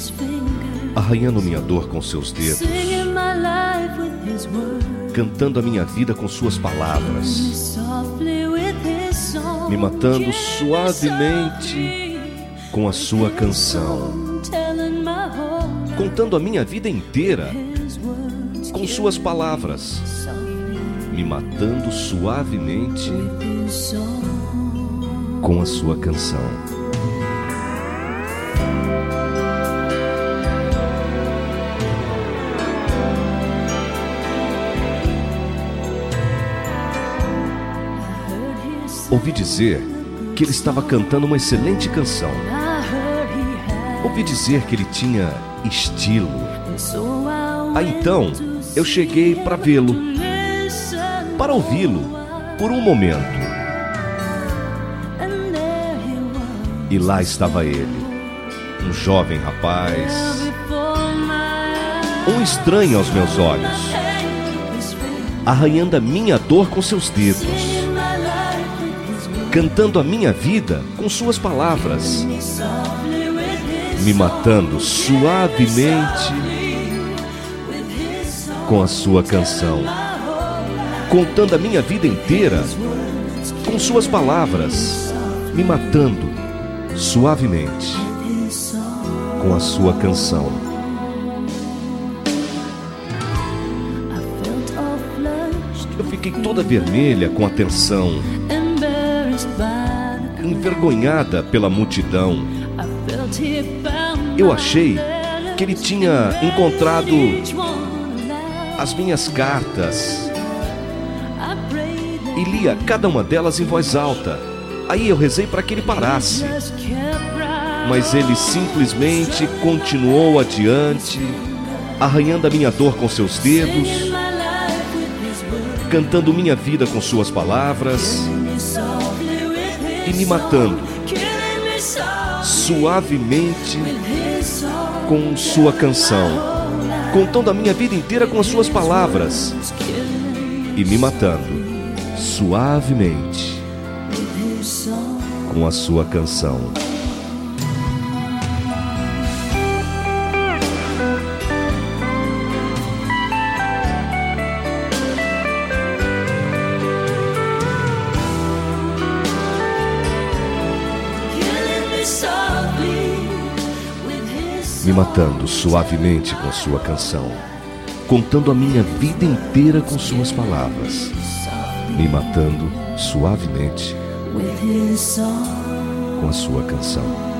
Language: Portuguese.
arranhando minha dor com seus dedos, cantando a minha vida com suas palavras, me matando suavemente com a sua canção, contando a minha vida inteira com suas palavras, me matando suavemente com a sua canção. Ouvi dizer que ele estava cantando uma excelente canção. Ouvi dizer que ele tinha estilo. Então eu cheguei para vê-lo, para ouvi-lo por um momento. E lá estava ele, um jovem rapaz, um estranho aos meus olhos, arranhando a minha dor com seus dedos, cantando a minha vida com suas palavras, me matando suavemente com a sua canção, contando a minha vida inteira com suas palavras, me matando suavemente com a sua canção. Eu fiquei toda vermelha com a tensão, envergonhada pela multidão. Eu achei que ele tinha encontrado as minhas cartas e lia cada uma delas em voz alta. Aí eu rezei para que ele parasse, mas ele simplesmente continuou adiante, arranhando a minha dor com seus dedos, cantando minha vida com suas palavras e me matando suavemente com sua canção, contando a minha vida inteira com as suas palavras e me matando suavemente com a sua canção. Me matando suavemente com sua canção, contando a minha vida inteira com suas palavras, me matando suavemente com a sua canção.